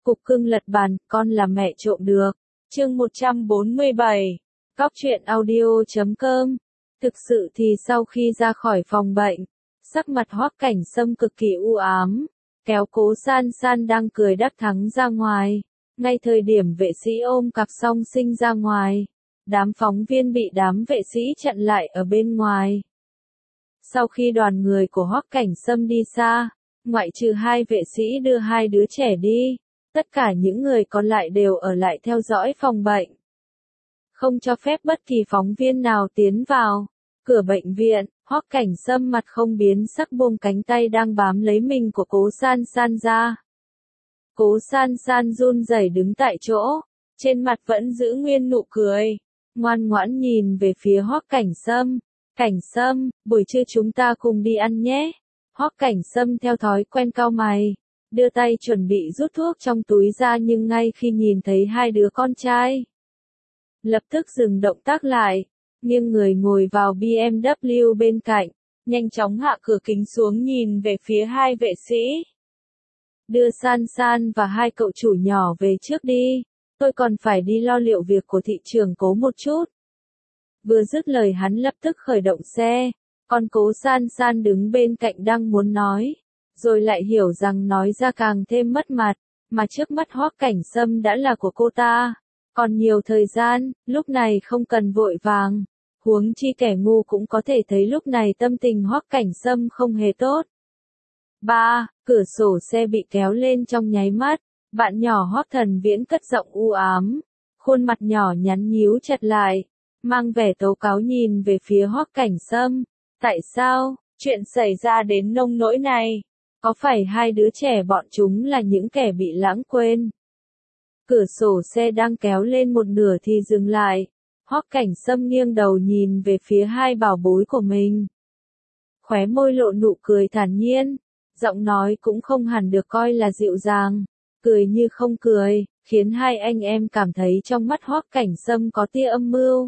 Cục cưng lật bàn, con là mẹ trộm được. Chương 147. Cóc truyện audio.com. Thực sự thì sau khi ra khỏi phòng bệnh, sắc mặt Hoắc Cảnh Sâm cực kỳ u ám, kéo Cố San San đang cười đắc thắng ra ngoài. Ngay thời điểm vệ sĩ ôm cặp song sinh ra ngoài, đám phóng viên bị đám vệ sĩ chặn lại ở bên ngoài. Sau khi đoàn người của Hoắc Cảnh Sâm đi xa, ngoại trừ hai vệ sĩ đưa hai đứa trẻ đi, tất cả những người còn lại đều ở lại theo dõi phòng bệnh. Không cho phép bất kỳ phóng viên nào tiến vào. Cửa bệnh viện, Hoắc Cảnh Sâm mặt không biến sắc buông cánh tay đang bám lấy mình của Cố San San ra. Cố San San run rẩy đứng tại chỗ, trên mặt vẫn giữ nguyên nụ cười, ngoan ngoãn nhìn về phía Hoắc Cảnh Sâm. Cảnh Sâm, buổi trưa chúng ta cùng đi ăn nhé. Hoắc Cảnh Sâm theo thói quen cau mày, đưa tay chuẩn bị rút thuốc trong túi ra nhưng ngay khi nhìn thấy hai đứa con trai, lập tức dừng động tác lại, nghiêng người ngồi vào BMW bên cạnh, nhanh chóng hạ cửa kính xuống nhìn về phía hai vệ sĩ. Đưa San San và hai cậu chủ nhỏ về trước đi, tôi còn phải đi lo liệu việc của thị trường Cố một chút. Vừa dứt lời hắn lập tức khởi động xe, còn Cố San San đứng bên cạnh đang muốn nói, rồi lại hiểu rằng nói ra càng thêm mất mặt, mà trước mắt Hoắc Cảnh Sâm đã là của cô ta. Còn nhiều thời gian, lúc này không cần vội vàng, huống chi kẻ ngu cũng có thể thấy lúc này tâm tình Hoắc Cảnh Sâm không hề tốt. 3. Cửa sổ xe bị kéo lên trong nháy mắt, bạn nhỏ Hoắc Thần Viễn cất giọng u ám, khuôn mặt nhỏ nhắn nhíu chặt lại, mang vẻ tố cáo nhìn về phía Hoắc Cảnh Sâm. Tại sao, chuyện xảy ra đến nông nỗi này? Có phải hai đứa trẻ bọn chúng là những kẻ bị lãng quên? Cửa sổ xe đang kéo lên một nửa thì dừng lại. Hoắc Cảnh Sâm nghiêng đầu nhìn về phía hai bảo bối của mình. Khóe môi lộ nụ cười thản nhiên, giọng nói cũng không hẳn được coi là dịu dàng, cười như không cười, khiến hai anh em cảm thấy trong mắt Hoắc Cảnh Sâm có tia âm mưu.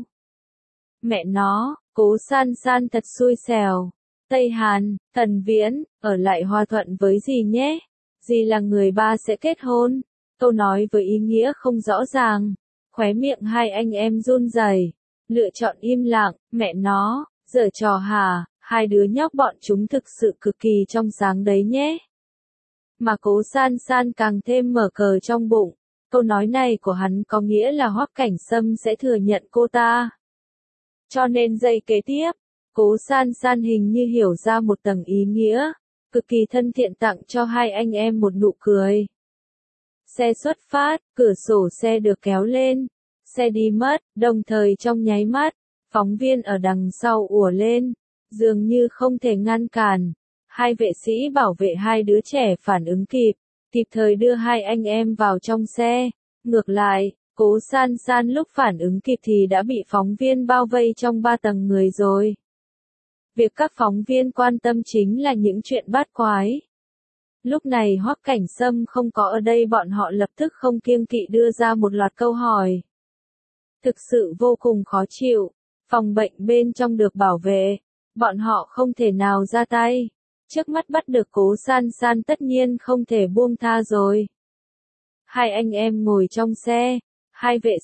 Mẹ nó, Cố San San thật xui xẻo. Tây Hàn, Thần Viễn, ở lại hòa thuận với dì nhé. Dì là người ba sẽ kết hôn. Câu nói với ý nghĩa không rõ ràng. Khóe miệng hai anh em run rẩy, lựa chọn im lặng. Mẹ nó, giở trò hả? Hai đứa nhóc bọn chúng thực sự cực kỳ trong sáng đấy nhé. Mà Cố San San càng thêm mở cờ trong bụng. Câu nói này của hắn có nghĩa là Hoắc Cảnh Sâm sẽ thừa nhận cô ta. Cho nên giây kế tiếp, Cố San San hình như hiểu ra một tầng ý nghĩa, cực kỳ thân thiện tặng cho hai anh em một nụ cười. Xe xuất phát, cửa sổ xe được kéo lên, xe đi mất, đồng thời trong nháy mắt, phóng viên ở đằng sau ùa lên, dường như không thể ngăn cản. Hai vệ sĩ bảo vệ hai đứa trẻ phản ứng kịp, kịp thời đưa hai anh em vào trong xe. Ngược lại, Cố San San lúc phản ứng kịp thì đã bị phóng viên bao vây trong 3 tầng người rồi. Việc các phóng viên quan tâm chính là những chuyện bát quái. Lúc này Hoắc Cảnh Sâm không có ở đây, bọn họ lập tức không kiêng kỵ đưa ra một loạt câu hỏi. Thực sự vô cùng khó chịu, phòng bệnh bên trong được bảo vệ, bọn họ không thể nào ra tay. Trước mắt bắt được Cố San San tất nhiên không thể buông tha rồi. Hai anh em ngồi trong xe, hai vệ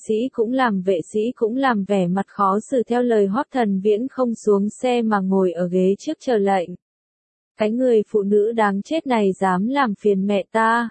sĩ cũng làm vẻ mặt khó xử theo lời Hoắc Thần Viễn không xuống xe mà ngồi ở ghế trước chờ lệnh. Cái người phụ nữ đáng chết này dám làm phiền mẹ ta.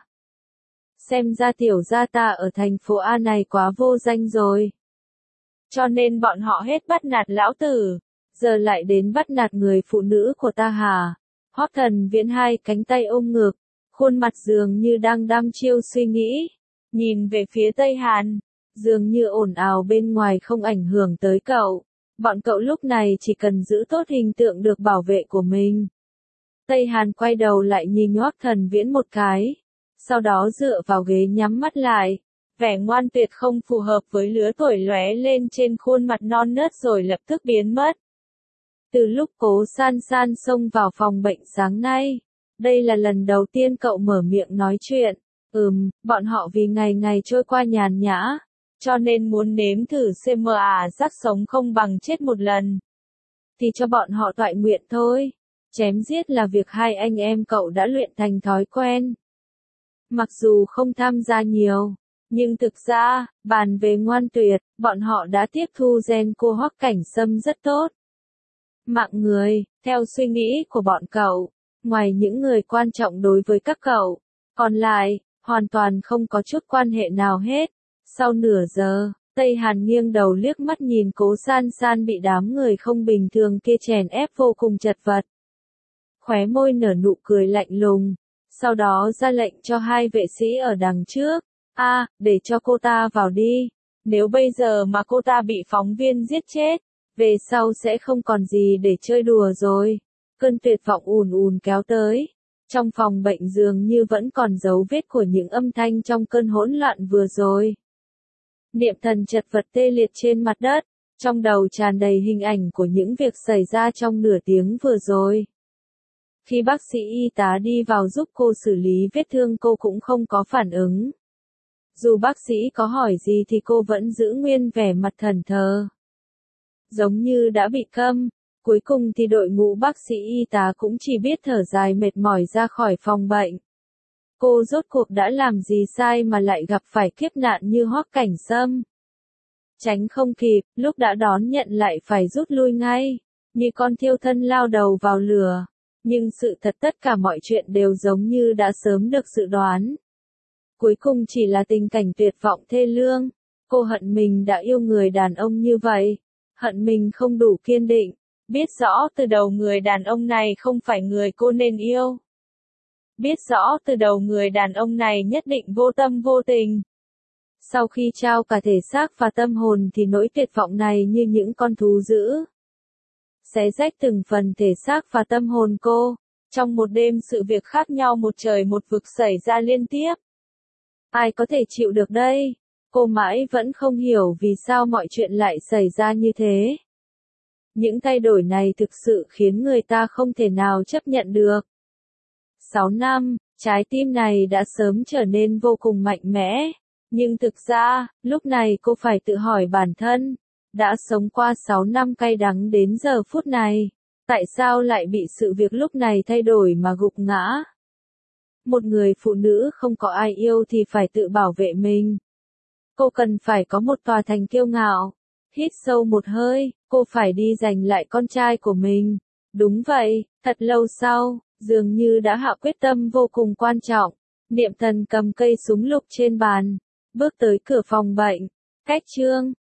Xem ra tiểu gia ta ở thành phố A này quá vô danh rồi. Cho nên bọn họ hết bắt nạt lão tử, giờ lại đến bắt nạt người phụ nữ của ta hả? Hoắc Thần Viễn hai cánh tay ôm ngực, khuôn mặt dường như đang đăm chiêu suy nghĩ, nhìn về phía Tây Hàn, dường như ồn ào bên ngoài không ảnh hưởng tới cậu. Bọn cậu lúc này chỉ cần giữ tốt hình tượng được bảo vệ của mình. Tây Hàn quay đầu lại nhìn Hoắc Thần Viễn một cái, sau đó dựa vào ghế nhắm mắt lại, vẻ ngoan tuyệt không phù hợp với lứa tuổi lóe lên trên khuôn mặt non nớt rồi lập tức biến mất. Từ lúc Cố San San xông vào phòng bệnh sáng nay, đây là lần đầu tiên cậu mở miệng nói chuyện. Bọn họ vì ngày ngày trôi qua nhàn nhã, cho nên muốn nếm thử CMA giác sống không bằng chết một lần. Thì cho bọn họ toại nguyện thôi. Chém giết là việc hai anh em cậu đã luyện thành thói quen. Mặc dù không tham gia nhiều, nhưng thực ra, bàn về ngoan tuyệt, bọn họ đã tiếp thu gen cô Hoắc Cảnh Sâm rất tốt. Mạng người, theo suy nghĩ của bọn cậu, ngoài những người quan trọng đối với các cậu, còn lại, hoàn toàn không có chút quan hệ nào hết. Sau nửa giờ, Tây Hàn nghiêng đầu liếc mắt nhìn Cố San San bị đám người không bình thường kia chèn ép vô cùng chật vật. Khóe môi nở nụ cười lạnh lùng, sau đó ra lệnh cho hai vệ sĩ ở đằng trước, để cho cô ta vào đi. Nếu bây giờ mà cô ta bị phóng viên giết chết, về sau sẽ không còn gì để chơi đùa rồi. Cơn tuyệt vọng ùn ùn kéo tới. Trong phòng bệnh dường như vẫn còn dấu vết của những âm thanh trong cơn hỗn loạn vừa rồi. Niệm Thần chật vật tê liệt trên mặt đất, trong đầu tràn đầy hình ảnh của những việc xảy ra trong nửa tiếng vừa rồi. Khi bác sĩ y tá đi vào giúp cô xử lý vết thương cô cũng không có phản ứng. Dù bác sĩ có hỏi gì thì cô vẫn giữ nguyên vẻ mặt thẫn thờ. Giống như đã bị câm, cuối cùng thì đội ngũ bác sĩ y tá cũng chỉ biết thở dài mệt mỏi ra khỏi phòng bệnh. Cô rốt cuộc đã làm gì sai mà lại gặp phải kiếp nạn như Hoắc Cảnh Sâm. Tránh không kịp, lúc đã đón nhận lại phải rút lui ngay, như con thiêu thân lao đầu vào lửa. Nhưng sự thật tất cả mọi chuyện đều giống như đã sớm được dự đoán. Cuối cùng chỉ là tình cảnh tuyệt vọng thê lương. Cô hận mình đã yêu người đàn ông như vậy. Hận mình không đủ kiên định. Biết rõ từ đầu người đàn ông này không phải người cô nên yêu. Biết rõ từ đầu người đàn ông này nhất định vô tâm vô tình. Sau khi trao cả thể xác và tâm hồn thì nỗi tuyệt vọng này như những con thú dữ. Xé rách từng phần thể xác và tâm hồn cô. Trong một đêm sự việc khác nhau một trời một vực xảy ra liên tiếp. Ai có thể chịu được đây? Cô mãi vẫn không hiểu vì sao mọi chuyện lại xảy ra như thế. Những thay đổi này thực sự khiến người ta không thể nào chấp nhận được. 6 năm, trái tim này đã sớm trở nên vô cùng mạnh mẽ. Nhưng thực ra, lúc này cô phải tự hỏi bản thân. Đã sống qua 6 năm cay đắng đến giờ phút này. Tại sao lại bị sự việc lúc này thay đổi mà gục ngã? Một người phụ nữ không có ai yêu thì phải tự bảo vệ mình. Cô cần phải có một tòa thành kiêu ngạo. Hít sâu một hơi, cô phải đi giành lại con trai của mình. Đúng vậy, thật lâu sau, dường như đã hạ quyết tâm vô cùng quan trọng. Niệm Thần cầm cây súng lục trên bàn, bước tới cửa phòng bệnh. Cách chương